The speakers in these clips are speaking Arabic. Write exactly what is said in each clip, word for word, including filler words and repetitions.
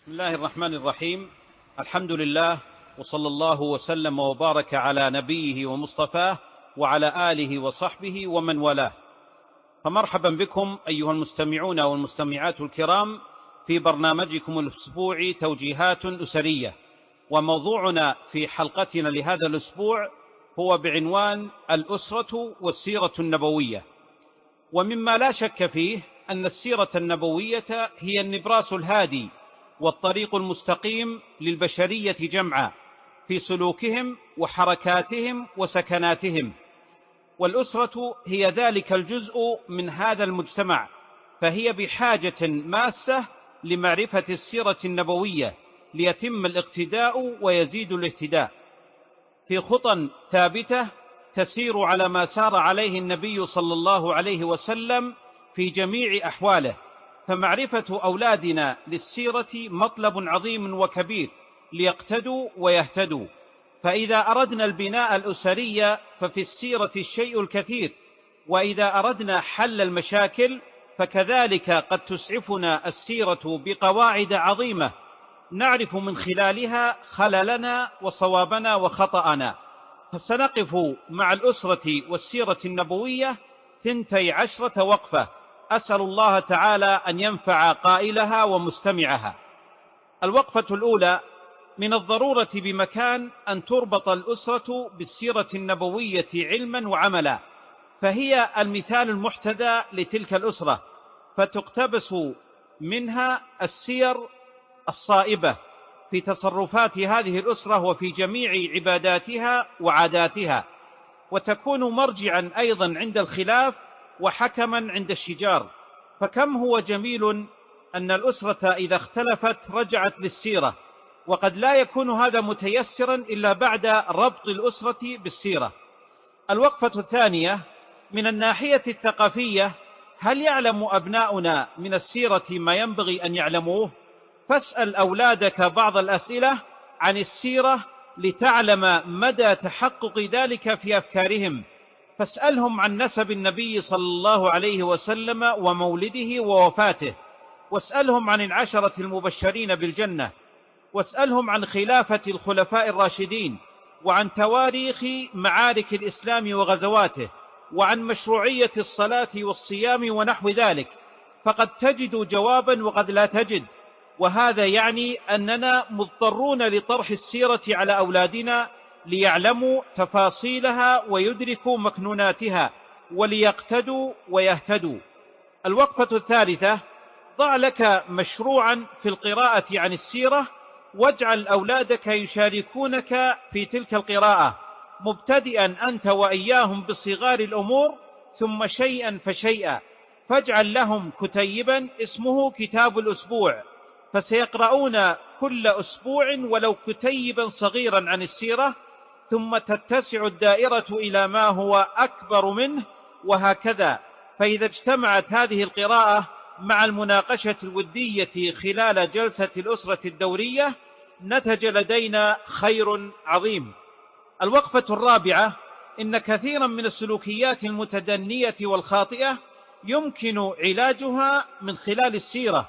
بسم الله الرحمن الرحيم. الحمد لله، وصلى الله وسلم وبارك على نبيه ومصطفاه وعلى آله وصحبه ومن والاه. فمرحبا بكم أيها المستمعون والمستمعات الكرام في برنامجكم الأسبوعي توجيهات أسرية، وموضوعنا في حلقتنا لهذا الأسبوع هو بعنوان الأسرة والسيرة النبوية. ومما لا شك فيه أن السيرة النبوية هي النبراس الهادي والطريق المستقيم للبشرية جمعاء في سلوكهم وحركاتهم وسكناتهم، والأسرة هي ذلك الجزء من هذا المجتمع، فهي بحاجة ماسة لمعرفة السيرة النبوية ليتم الاقتداء ويزيد الاهتداء في خطى ثابتة تسير على ما سار عليه النبي صلى الله عليه وسلم في جميع أحواله. فمعرفة أولادنا للسيرة مطلب عظيم وكبير ليقتدوا ويهتدوا. فإذا أردنا البناء الأسري ففي السيرة الشيء الكثير، وإذا أردنا حل المشاكل فكذلك قد تسعفنا السيرة بقواعد عظيمة نعرف من خلالها خللنا وصوابنا وخطأنا. فسنقف مع الأسرة والسيرة النبوية ثنتي عشرة وقفة، أسأل الله تعالى أن ينفع قائلها ومستمعها. الوقفة الأولى: من الضرورة بمكان أن تربط الأسرة بالسيرة النبوية علما وعملا، فهي المثال المحتذى لتلك الأسرة، فتقتبس منها السير الصائبة في تصرفات هذه الأسرة وفي جميع عباداتها وعاداتها، وتكون مرجعا أيضا عند الخلاف وحكما عند الشجار. فكم هو جميل أن الأسرة إذا اختلفت رجعت للسيرة، وقد لا يكون هذا متيسرا إلا بعد ربط الأسرة بالسيرة. الوقفة الثانية: من الناحية الثقافية، هل يعلم أبناؤنا من السيرة ما ينبغي أن يعلموه؟ فاسأل أولادك بعض الأسئلة عن السيرة لتعلم مدى تحقق ذلك في أفكارهم. فاسألهم عن نسب النبي صلى الله عليه وسلم ومولده ووفاته، واسألهم عن العشرة المبشرين بالجنة، واسألهم عن خلافة الخلفاء الراشدين، وعن تواريخ معارك الإسلام وغزواته، وعن مشروعية الصلاة والصيام ونحو ذلك، فقد تجد جوابا وقد لا تجد. وهذا يعني أننا مضطرون لطرح السيرة على أولادنا ليعلموا تفاصيلها ويدركوا مكنوناتها وليقتدوا ويهتدوا. الوقفة الثالثة: ضع لك مشروعا في القراءة عن السيرة، واجعل أولادك يشاركونك في تلك القراءة، مبتدئا أنت وإياهم بصغار الأمور ثم شيئا فشيئا. فاجعل لهم كتيبا اسمه كتاب الأسبوع، فسيقرؤون كل أسبوع ولو كتيبا صغيرا عن السيرة، ثم تتسع الدائرة إلى ما هو أكبر منه، وهكذا. فإذا اجتمعت هذه القراءة مع المناقشة الودية خلال جلسة الأسرة الدورية نتج لدينا خير عظيم. الوقفة الرابعة: إن كثيرا من السلوكيات المتدنية والخاطئة يمكن علاجها من خلال السيرة،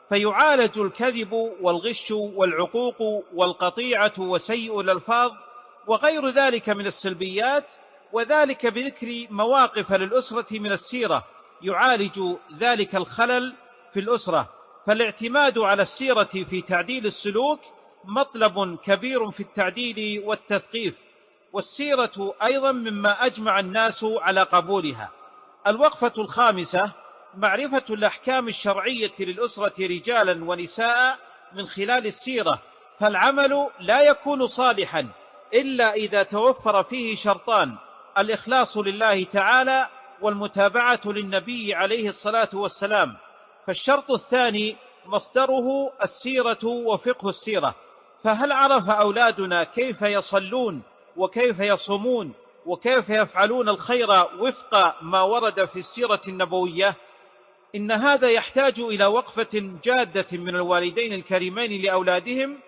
فيعالج الكذب والغش والعقوق والقطيعة وسيء الألفاظ وغير ذلك من السلبيات، وذلك بذكر مواقف للأسرة من السيرة يعالج ذلك الخلل في الأسرة. فالاعتماد على السيرة في تعديل السلوك مطلب كبير في التعديل والتثقيف، والسيرة أيضا مما أجمع الناس على قبولها. الوقفة الخامسة: معرفة الأحكام الشرعية للأسرة رجالا ونساء من خلال السيرة، فالعمل لا يكون صالحا إلا إذا توفر فيه شرطان: الإخلاص لله تعالى والمتابعة للنبي عليه الصلاة والسلام. فالشرط الثاني مصدره السيرة وفقه السيرة. فهل عرف أولادنا كيف يصلون وكيف يصومون وكيف يفعلون الخير وفق ما ورد في السيرة النبوية؟ إن هذا يحتاج إلى وقفة جادة من الوالدين الكريمين لأولادهم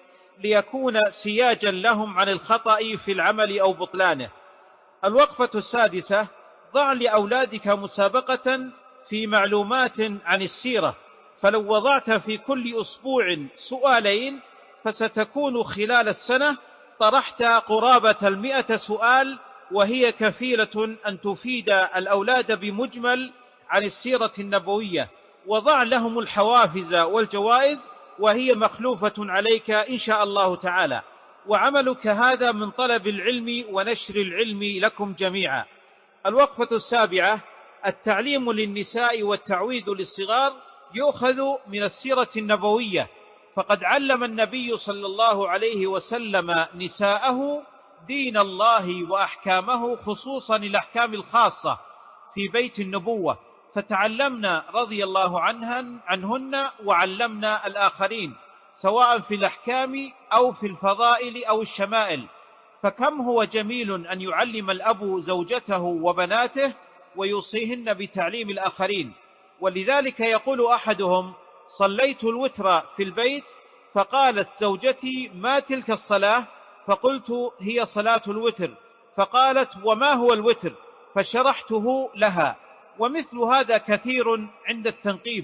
ليكون سياجا لهم عن الخطأ في العمل أو بطلانه. الوقفة السادسة: ضع لأولادك مسابقة في معلومات عن السيرة، فلو وضعت في كل أسبوع سؤالين فستكون خلال السنة طرحت قرابة المئة سؤال، وهي كفيلة أن تفيد الأولاد بمجمل عن السيرة النبوية. وضع لهم الحوافز والجوائز وهي مخلوفة عليك إن شاء الله تعالى، وعملك هذا من طلب العلم ونشر العلم لكم جميعا. الوقفة السابعة: التعليم للنساء والتعويذ للصغار يؤخذ من السيرة النبوية، فقد علم النبي صلى الله عليه وسلم نساءه دين الله وأحكامه، خصوصا الأحكام الخاصة في بيت النبوة، فتعلمنا رضي الله عنهن عنهن وعلمنا الآخرين، سواء في الأحكام أو في الفضائل أو الشمائل. فكم هو جميل أن يعلم الأب زوجته وبناته ويوصيهن بتعليم الآخرين. ولذلك يقول أحدهم: صليت الوتر في البيت، فقالت زوجتي: ما تلك الصلاة؟ فقلت: هي صلاة الوتر. فقالت: وما هو الوتر؟ فشرحته لها. ومثل هذا كثير عند التنقيب.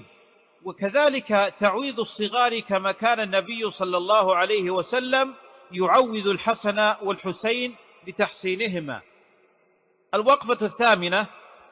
وكذلك تعويذ الصغار، كما كان النبي صلى الله عليه وسلم يعوذ الحسن والحسين لتحسينهما. الوقفة الثامنة: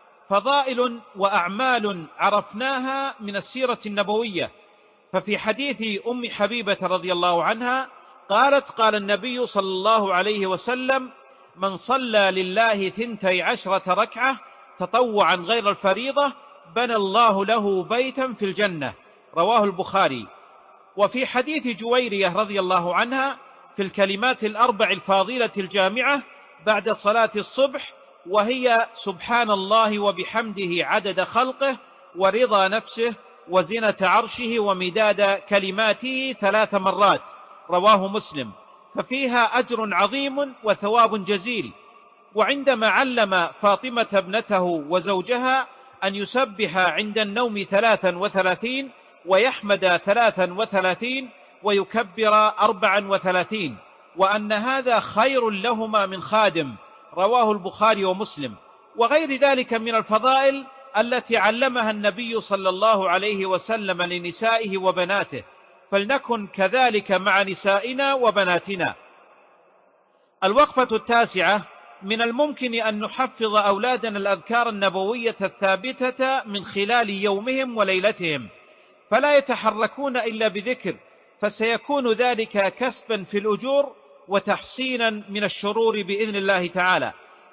فضائل وأعمال عرفناها من السيرة النبوية. ففي حديث أم حبيبة رضي الله عنها قالت: قال النبي صلى الله عليه وسلم: من صلى لله ثنتي عشرة ركعة تطوعا غير الفريضة بنى الله له بيتا في الجنة. رواه البخاري. وفي حديث جويرية رضي الله عنها في الكلمات الأربع الفاضلة الجامعة بعد صلاة الصبح، وهي: سبحان الله وبحمده عدد خلقه ورضا نفسه وزنة عرشه ومداد كلماته ثلاث مرات. رواه مسلم. ففيها أجر عظيم وثواب جزيل. وعندما علم فاطمة ابنته وزوجها أن يسبح عند النوم ثلاثا وثلاثين ويحمد ثلاثا وثلاثين ويكبر أربعا وثلاثين، وأن هذا خير لهما من خادم. رواه البخاري ومسلم. وغير ذلك من الفضائل التي علمها النبي صلى الله عليه وسلم لنسائه وبناته، فلنكن كذلك مع نسائنا وبناتنا. الوقفة التاسعة: من الممكن أن نحفظ أولادنا الأذكار النبوية الثابتة من خلال يومهم وليلتهم، فلا يتحركون إلا بذكر، فسيكون ذلك كسبا في الأجور وتحصينا من الشرور بإذن الله تعالى.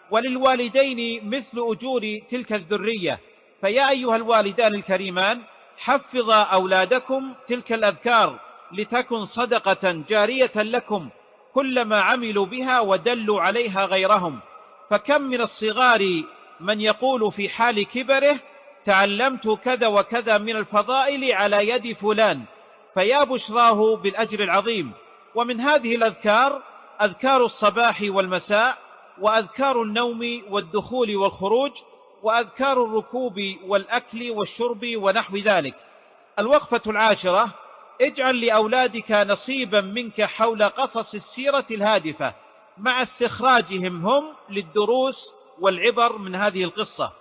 وللوالدين مثل أجور تلك الذرية. فيا أيها الوالدان الكريمان، حفظا أولادكم تلك الأذكار لتكن صدقة جارية لكم كلما عملوا بها ودلوا عليها غيرهم. فكم من الصغار من يقول في حال كبره: تعلمت كذا وكذا من الفضائل على يد فلان، فيا بشراه بالأجر العظيم. ومن هذه الأذكار أذكار الصباح والمساء، وأذكار النوم والدخول والخروج، وأذكار الركوب والأكل والشرب ونحو ذلك. الوقفة العاشرة: اجعل لأولادك نصيبا منك حول قصص السيرة الهادفة مع استخراجهم هم للدروس والعبر من هذه القصة،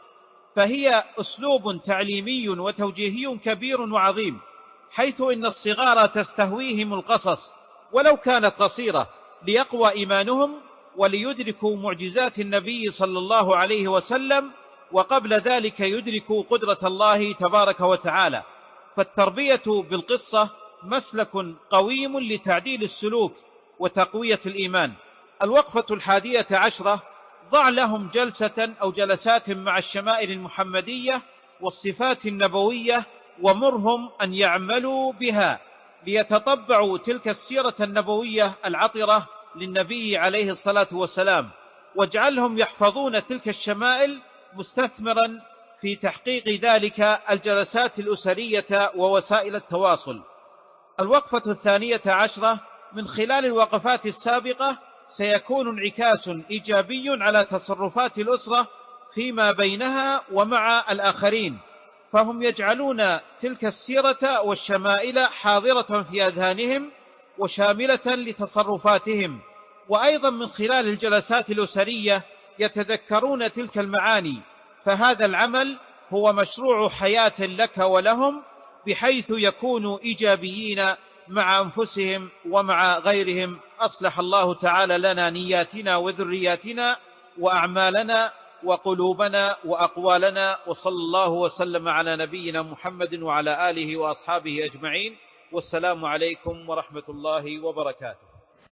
فهي أسلوب تعليمي وتوجيهي كبير وعظيم، حيث إن الصغار تستهويهم القصص ولو كانت قصيرة ليقوى إيمانهم وليدركوا معجزات النبي صلى الله عليه وسلم، وقبل ذلك يدركوا قدرة الله تبارك وتعالى. فالتربية بالقصة مسلك قويم لتعديل السلوك وتقوية الإيمان. الوقفة الحادية عشرة: ضع لهم جلسة أو جلسات مع الشمائل المحمدية والصفات النبوية، ومرهم أن يعملوا بها ليتطبعوا تلك السيرة النبوية العطرة للنبي عليه الصلاة والسلام، واجعلهم يحفظون تلك الشمائل مستثمرا في تحقيق ذلك الجلسات الأسرية ووسائل التواصل. الوقفة الثانية عشرة: من خلال الوقفات السابقة سيكون انعكاس إيجابي على تصرفات الأسرة فيما بينها ومع الآخرين، فهم يجعلون تلك السيرة والشمائل حاضرة في أذهانهم وشاملة لتصرفاتهم. وأيضا من خلال الجلسات الأسرية يتذكرون تلك المعاني، فهذا العمل هو مشروع حياة لك ولهم، بحيث يكونوا إيجابيين مع أنفسهم ومع غيرهم. أصلح الله تعالى لنا نياتنا وذرياتنا وأعمالنا وقلوبنا وأقوالنا، وصلى الله وسلم على نبينا محمد وعلى آله وأصحابه أجمعين، والسلام عليكم ورحمة الله وبركاته.